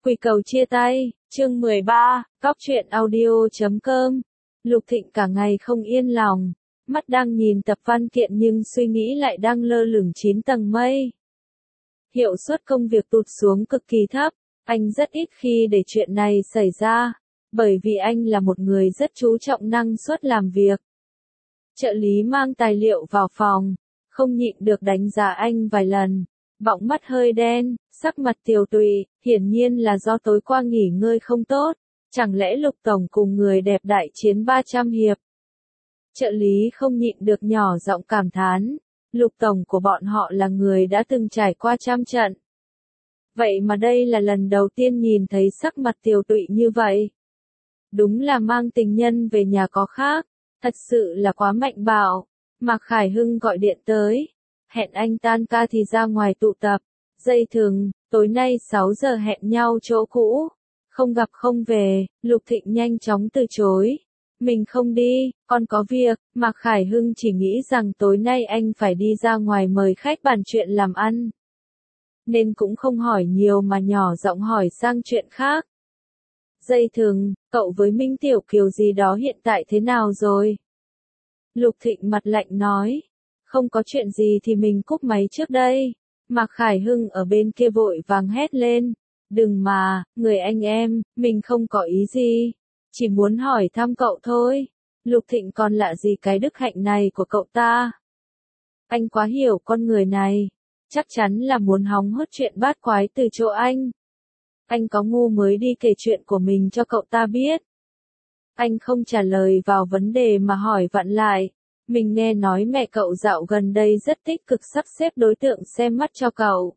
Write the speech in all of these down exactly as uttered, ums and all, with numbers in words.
Quỳ cầu chia tay, chương mười ba, Góc truyện audio chấm com. Lục Thịnh cả ngày không yên lòng, mắt đang nhìn tập văn kiện nhưng suy nghĩ lại đang lơ lửng chín tầng mây. Hiệu suất công việc tụt xuống cực kỳ thấp, anh rất ít khi để chuyện này xảy ra, bởi vì anh là một người rất chú trọng năng suất làm việc. Trợ lý mang tài liệu vào phòng, không nhịn được đánh giá anh vài lần, bọng mắt hơi đen, sắc mặt tiều tụy, hiển nhiên là do tối qua nghỉ ngơi không tốt, chẳng lẽ Lục Tổng cùng người đẹp đại chiến ba trăm hiệp. Trợ lý không nhịn được nhỏ giọng cảm thán, Lục Tổng của bọn họ là người đã từng trải qua trăm trận. Vậy mà đây là lần đầu tiên nhìn thấy sắc mặt tiều tụy như vậy. Đúng là mang tình nhân về nhà có khác, thật sự là quá mạnh bạo. Mạc Khải Hưng gọi điện tới, hẹn anh tan ca thì ra ngoài tụ tập. Dây thường, tối nay sáu giờ hẹn nhau chỗ cũ. Không gặp không về, Lục Thịnh nhanh chóng từ chối. Mình không đi, con có việc. Mạc Khải Hưng chỉ nghĩ rằng tối nay anh phải đi ra ngoài mời khách bàn chuyện làm ăn, nên cũng không hỏi nhiều mà nhỏ giọng hỏi sang chuyện khác. Dây thường, cậu với Minh Tiểu Kiều gì đó hiện tại thế nào rồi? Lục Thịnh mặt lạnh nói, không có chuyện gì thì mình cúp máy trước đây. Mạc Khải Hưng ở bên kia vội vàng hét lên, đừng mà, người anh em, mình không có ý gì, chỉ muốn hỏi thăm cậu thôi. Lục Thịnh còn lạ gì cái đức hạnh này của cậu ta? Anh quá hiểu con người này, chắc chắn là muốn hóng hớt chuyện bát quái từ chỗ anh. Anh có ngu mới đi kể chuyện của mình cho cậu ta biết. Anh không trả lời vào vấn đề mà hỏi vặn lại. Mình nghe nói mẹ cậu dạo gần đây rất tích cực sắp xếp đối tượng xem mắt cho cậu.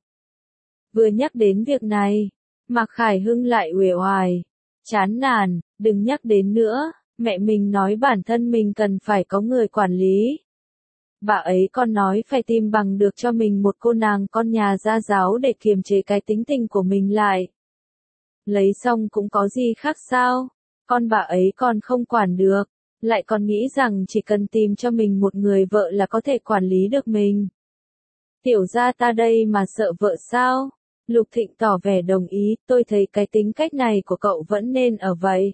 Vừa nhắc đến việc này, Mạc Khải Hưng lại uể oải, chán nản, đừng nhắc đến nữa, mẹ mình nói bản thân mình cần phải có người quản lý. Bà ấy còn nói phải tìm bằng được cho mình một cô nàng con nhà gia giáo để kiềm chế cái tính tình của mình lại. Lấy xong cũng có gì khác sao, con bà ấy còn không quản được, lại còn nghĩ rằng chỉ cần tìm cho mình một người vợ là có thể quản lý được mình. Tiểu gia ta đây mà sợ vợ sao? Lục Thịnh tỏ vẻ đồng ý, tôi thấy cái tính cách này của cậu vẫn nên ở vậy.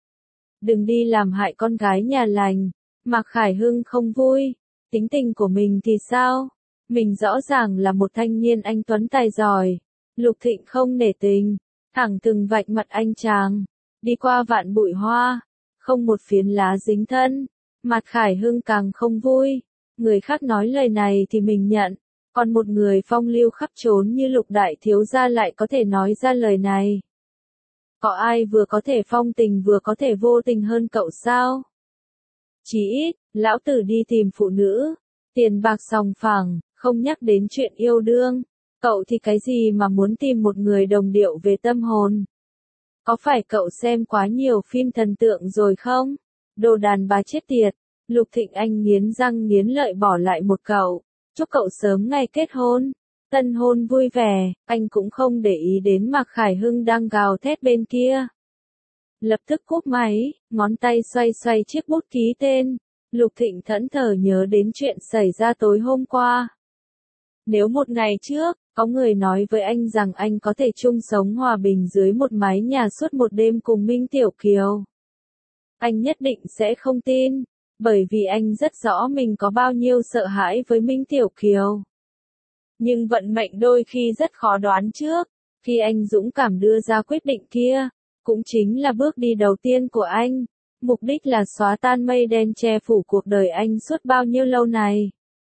Đừng đi làm hại con gái nhà lành. Mạc Khải Hưng không vui, tính tình của mình thì sao? Mình rõ ràng là một thanh niên anh tuấn tài giỏi. Lục Thịnh không nể tình, thẳng từng vạch mặt anh chàng, đi qua vạn bụi hoa, không một phiến lá dính thân. Mạc Khải Hưng càng không vui, người khác nói lời này thì mình nhận, còn một người phong lưu khắp trốn như Lục đại thiếu gia lại có thể nói ra lời này. Có ai vừa có thể phong tình vừa có thể vô tình hơn cậu sao? Chí ít, lão tử đi tìm phụ nữ, tiền bạc sòng phẳng, không nhắc đến chuyện yêu đương. Cậu thì cái gì mà muốn tìm một người đồng điệu về tâm hồn? Có phải cậu xem quá nhiều phim thần tượng rồi không? Đồ đàn bà chết tiệt. Lục Thịnh Anh nghiến răng nghiến lợi bỏ lại một cậu. Chúc cậu sớm ngày kết hôn. Tân hôn vui vẻ. Anh cũng không để ý đến Mạc Khải Hưng đang gào thét bên kia. Lập tức cúp máy, ngón tay xoay xoay chiếc bút ký tên. Lục Thịnh thẫn thờ nhớ đến chuyện xảy ra tối hôm qua. Nếu một ngày trước, có người nói với anh rằng anh có thể chung sống hòa bình dưới một mái nhà suốt một đêm cùng Minh Tiểu Kiều, anh nhất định sẽ không tin, bởi vì anh rất rõ mình có bao nhiêu sợ hãi với Minh Tiểu Kiều. Nhưng vận mệnh đôi khi rất khó đoán trước, khi anh dũng cảm đưa ra quyết định kia, cũng chính là bước đi đầu tiên của anh, mục đích là xóa tan mây đen che phủ cuộc đời anh suốt bao nhiêu lâu này.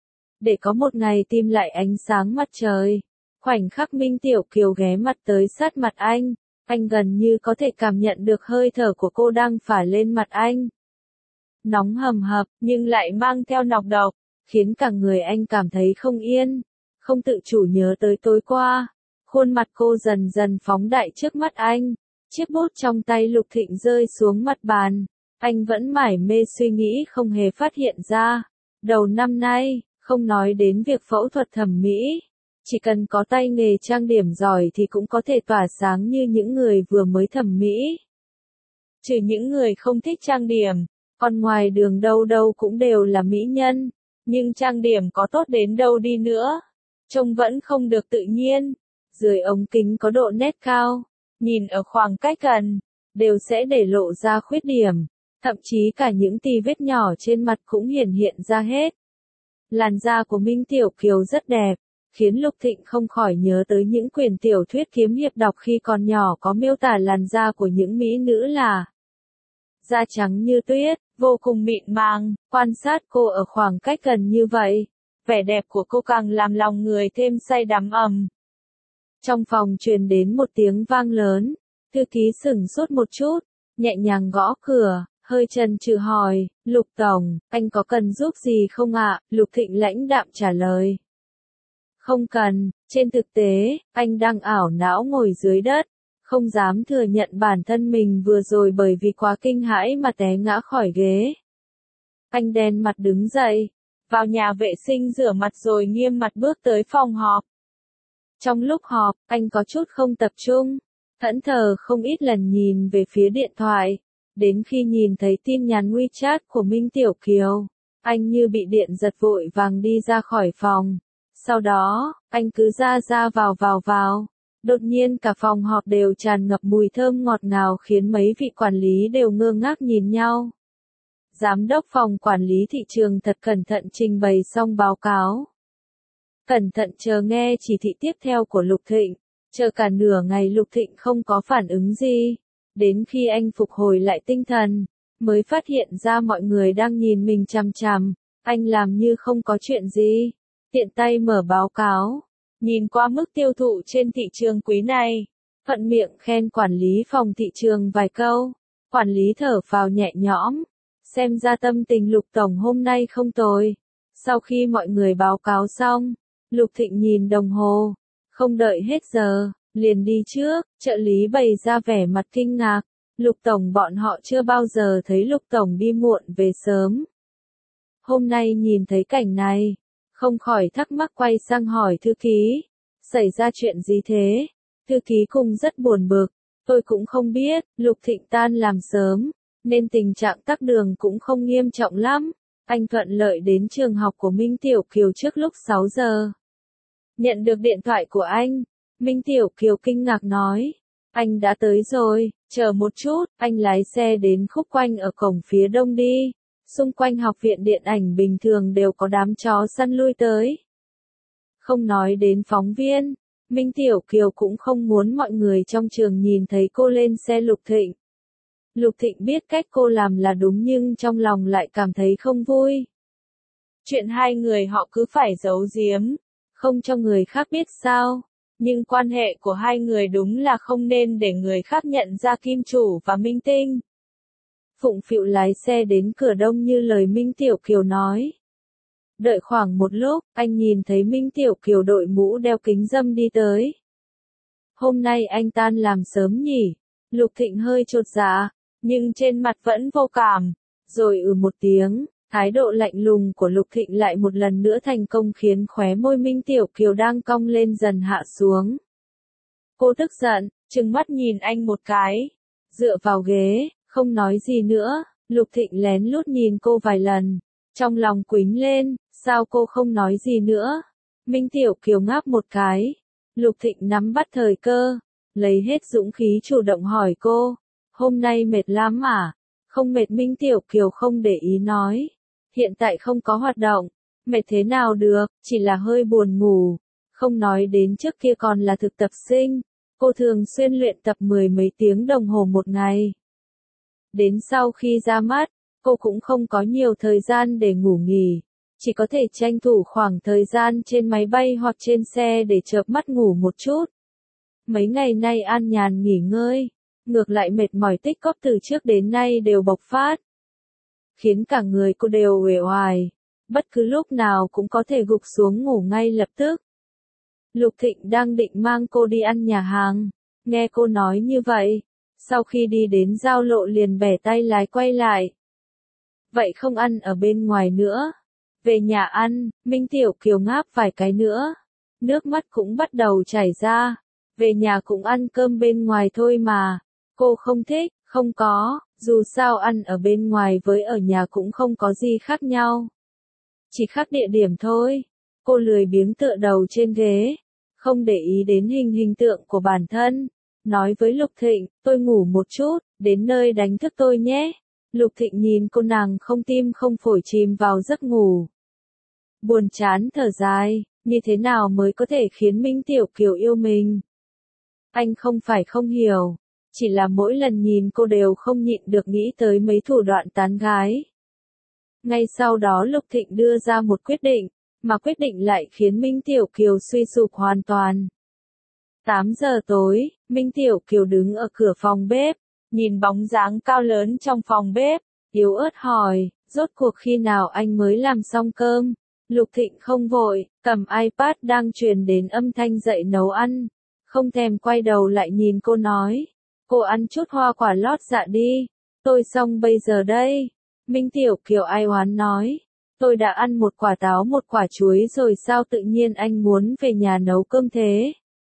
Để có một ngày tìm lại ánh sáng mặt trời. Khoảnh khắc Minh Tiểu Kiều ghé mặt tới sát mặt anh, anh gần như có thể cảm nhận được hơi thở của cô đang phả lên mặt anh. Nóng hầm hập, nhưng lại mang theo nọc độc, khiến cả người anh cảm thấy không yên, không tự chủ nhớ tới tối qua. Khuôn mặt cô dần dần phóng đại trước mắt anh, chiếc bút trong tay Lục Thịnh rơi xuống mặt bàn, anh vẫn mải mê suy nghĩ không hề phát hiện ra. Đầu năm nay, không nói đến việc phẫu thuật thẩm mỹ, chỉ cần có tay nghề trang điểm giỏi thì cũng có thể tỏa sáng như những người vừa mới thẩm mỹ. Trừ những người không thích trang điểm, còn ngoài đường đâu đâu cũng đều là mỹ nhân, nhưng trang điểm có tốt đến đâu đi nữa, trông vẫn không được tự nhiên. Dưới ống kính có độ nét cao, nhìn ở khoảng cách gần, đều sẽ để lộ ra khuyết điểm, thậm chí cả những tì vết nhỏ trên mặt cũng hiển hiện ra hết. Làn da của Minh Tiểu Kiều rất đẹp, khiến Lục Thịnh không khỏi nhớ tới những quyển tiểu thuyết kiếm hiệp đọc khi còn nhỏ có miêu tả làn da của những mỹ nữ là da trắng như tuyết, vô cùng mịn màng. Quan sát cô ở khoảng cách gần như vậy, vẻ đẹp của cô càng làm lòng người thêm say đắm ầm. Trong phòng truyền đến một tiếng vang lớn, thư ký sửng sốt một chút, nhẹ nhàng gõ cửa, hơi chần chừ hỏi, Lục Tổng, anh có cần giúp gì không ạ? Lục Thịnh lãnh đạm trả lời. Không cần, trên thực tế, anh đang ảo não ngồi dưới đất, không dám thừa nhận bản thân mình vừa rồi bởi vì quá kinh hãi mà té ngã khỏi ghế. Anh đen mặt đứng dậy, vào nhà vệ sinh rửa mặt rồi nghiêm mặt bước tới phòng họp. Trong lúc họp, anh có chút không tập trung, thẫn thờ không ít lần nhìn về phía điện thoại, đến khi nhìn thấy tin nhắn WeChat của Minh Tiểu Kiều, anh như bị điện giật vội vàng đi ra khỏi phòng. Sau đó, anh cứ ra ra vào vào vào. Đột nhiên cả phòng họp đều tràn ngập mùi thơm ngọt ngào khiến mấy vị quản lý đều ngơ ngác nhìn nhau. Giám đốc phòng quản lý thị trường thật cẩn thận trình bày xong báo cáo. Cẩn thận chờ nghe chỉ thị tiếp theo của Lục Thịnh, chờ cả nửa ngày Lục Thịnh không có phản ứng gì. Đến khi anh phục hồi lại tinh thần, mới phát hiện ra mọi người đang nhìn mình chằm chằm, anh làm như không có chuyện gì, tiện tay mở báo cáo, nhìn qua mức tiêu thụ trên thị trường quý này, thuận miệng khen quản lý phòng thị trường vài câu, quản lý thở phào nhẹ nhõm, xem ra tâm tình Lục Tổng hôm nay không tồi. Sau khi mọi người báo cáo xong, Lục Thịnh nhìn đồng hồ, không đợi hết giờ, liền đi trước. Trợ lý bày ra vẻ mặt kinh ngạc, Lục Tổng bọn họ chưa bao giờ thấy Lục Tổng đi muộn về sớm. Hôm nay nhìn thấy cảnh này, không khỏi thắc mắc quay sang hỏi thư ký, xảy ra chuyện gì thế? Thư ký cùng rất buồn bực, tôi cũng không biết. Lục Thịnh tan làm sớm, nên tình trạng tắc đường cũng không nghiêm trọng lắm, anh thuận lợi đến trường học của Minh Tiểu Kiều trước lúc sáu giờ. Nhận được điện thoại của anh, Minh Tiểu Kiều kinh ngạc nói, anh đã tới rồi, chờ một chút. Anh lái xe đến khúc quanh ở cổng phía đông đi, xung quanh học viện điện ảnh bình thường đều có đám chó săn lui tới. Không nói đến phóng viên, Minh Tiểu Kiều cũng không muốn mọi người trong trường nhìn thấy cô lên xe Lục Thịnh. Lục Thịnh biết cách cô làm là đúng nhưng trong lòng lại cảm thấy không vui. Chuyện hai người họ cứ phải giấu giếm, không cho người khác biết sao, nhưng quan hệ của hai người đúng là không nên để người khác nhận ra Kim Chủ và Minh Tinh. Phụng phịu lái xe đến cửa đông như lời Minh Tiểu Kiều nói. Đợi khoảng một lúc, anh nhìn thấy Minh Tiểu Kiều đội mũ đeo kính râm đi tới. Hôm nay anh tan làm sớm nhỉ? Lục Thịnh hơi chột dạ, nhưng trên mặt vẫn vô cảm, rồi ừ một tiếng. Thái độ lạnh lùng của Lục Thịnh lại một lần nữa thành công khiến khóe môi Minh Tiểu Kiều đang cong lên dần hạ xuống. Cô tức giận, trừng mắt nhìn anh một cái, dựa vào ghế, không nói gì nữa. Lục Thịnh lén lút nhìn cô vài lần, trong lòng quýnh lên, sao cô không nói gì nữa? Minh Tiểu Kiều ngáp một cái. Lục Thịnh nắm bắt thời cơ, lấy hết dũng khí chủ động hỏi cô, hôm nay mệt lắm à? Không mệt. Minh Tiểu Kiều không để ý nói. Hiện tại không có hoạt động, mệt thế nào được, chỉ là hơi buồn ngủ. Không nói đến trước kia còn là thực tập sinh, cô thường xuyên luyện tập mười mấy tiếng đồng hồ một ngày. Đến sau khi ra mắt, cô cũng không có nhiều thời gian để ngủ nghỉ, chỉ có thể tranh thủ khoảng thời gian trên máy bay hoặc trên xe để chợp mắt ngủ một chút. Mấy ngày nay an nhàn nghỉ ngơi, ngược lại mệt mỏi tích góp từ trước đến nay đều bộc phát, khiến cả người cô đều uể oải, bất cứ lúc nào cũng có thể gục xuống ngủ ngay lập tức. Lục Thịnh đang định mang cô đi ăn nhà hàng, nghe cô nói như vậy, sau khi đi đến giao lộ liền bẻ tay lái quay lại. Vậy không ăn ở bên ngoài nữa, về nhà ăn. Minh Tiểu Kiều ngáp vài cái nữa, nước mắt cũng bắt đầu chảy ra, về nhà cũng ăn cơm bên ngoài thôi mà, cô không thích. Không có, dù sao ăn ở bên ngoài với ở nhà cũng không có gì khác nhau. Chỉ khác địa điểm thôi. Cô lười biếng tựa đầu trên ghế, không để ý đến hình hình tượng của bản thân. nói với Lục Thịnh, tôi ngủ một chút, đến nơi đánh thức tôi nhé. Lục Thịnh nhìn cô nàng không tim không phổi chìm vào giấc ngủ. Buồn chán thở dài, như thế nào mới có thể khiến Minh Tiểu Kiều yêu mình? Anh không phải không hiểu, chỉ là mỗi lần nhìn cô đều không nhịn được nghĩ tới mấy thủ đoạn tán gái. Ngay sau đó Lục Thịnh đưa ra một quyết định, mà quyết định lại khiến Minh Tiểu Kiều suy sụp hoàn toàn. tám giờ tối, Minh Tiểu Kiều đứng ở cửa phòng bếp, nhìn bóng dáng cao lớn trong phòng bếp, yếu ớt hỏi, rốt cuộc khi nào anh mới làm xong cơm? Lục Thịnh không vội, cầm iPad đang truyền đến âm thanh dậy nấu ăn, không thèm quay đầu lại nhìn cô nói, cô ăn chút hoa quả lót dạ đi, tôi xong bây giờ đây. Minh Tiểu Kiều ai oán nói, tôi đã ăn một quả táo một quả chuối rồi sao tự nhiên anh muốn về nhà nấu cơm thế?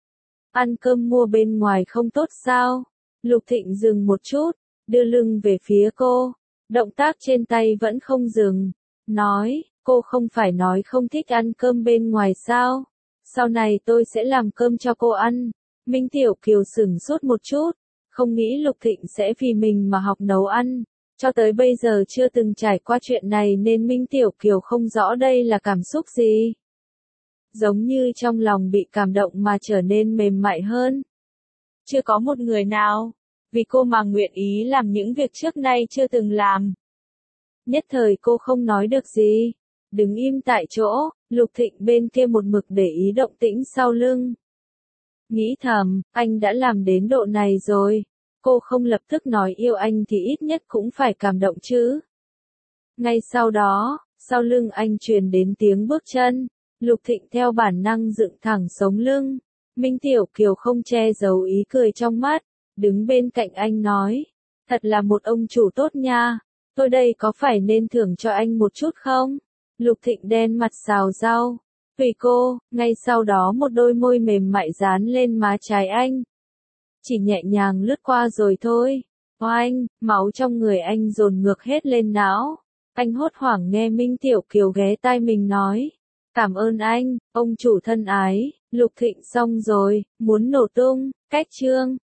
Ăn cơm mua bên ngoài không tốt sao? Lục Thịnh dừng một chút, đưa lưng về phía cô, động tác trên tay vẫn không dừng, nói, cô không phải nói không thích ăn cơm bên ngoài sao? Sau này tôi sẽ làm cơm cho cô ăn. Minh Tiểu Kiều sửng sốt một chút, không nghĩ Lục Thịnh sẽ vì mình mà học nấu ăn. Cho tới bây giờ chưa từng trải qua chuyện này nên Minh Tiểu Kiều không rõ đây là cảm xúc gì. Giống như trong lòng bị cảm động mà trở nên mềm mại hơn. Chưa có một người nào, vì cô mà nguyện ý làm những việc trước nay chưa từng làm. Nhất thời cô không nói được gì, đứng im tại chỗ, Lục Thịnh bên kia một mực để ý động tĩnh sau lưng. Nghĩ thầm, anh đã làm đến độ này rồi, cô không lập tức nói yêu anh thì ít nhất cũng phải cảm động chứ. Ngay sau đó, sau lưng anh truyền đến tiếng bước chân, Lục Thịnh theo bản năng dựng thẳng sống lưng. Minh Tiểu Kiều không che giấu ý cười trong mắt, đứng bên cạnh anh nói, thật là một ông chủ tốt nha, tôi đây có phải nên thưởng cho anh một chút không? Lục Thịnh đen mặt xào rau, tùy cô, ngay sau đó một đôi môi mềm mại dán lên má trái anh. Chỉ nhẹ nhàng lướt qua rồi thôi. Oanh, máu trong người anh dồn ngược hết lên não. Anh hốt hoảng nghe Minh Tiểu Kiều ghé tai mình nói. Cảm ơn anh, ông chủ thân ái. Lục Thịnh xong rồi, muốn nổ tung, cách chương.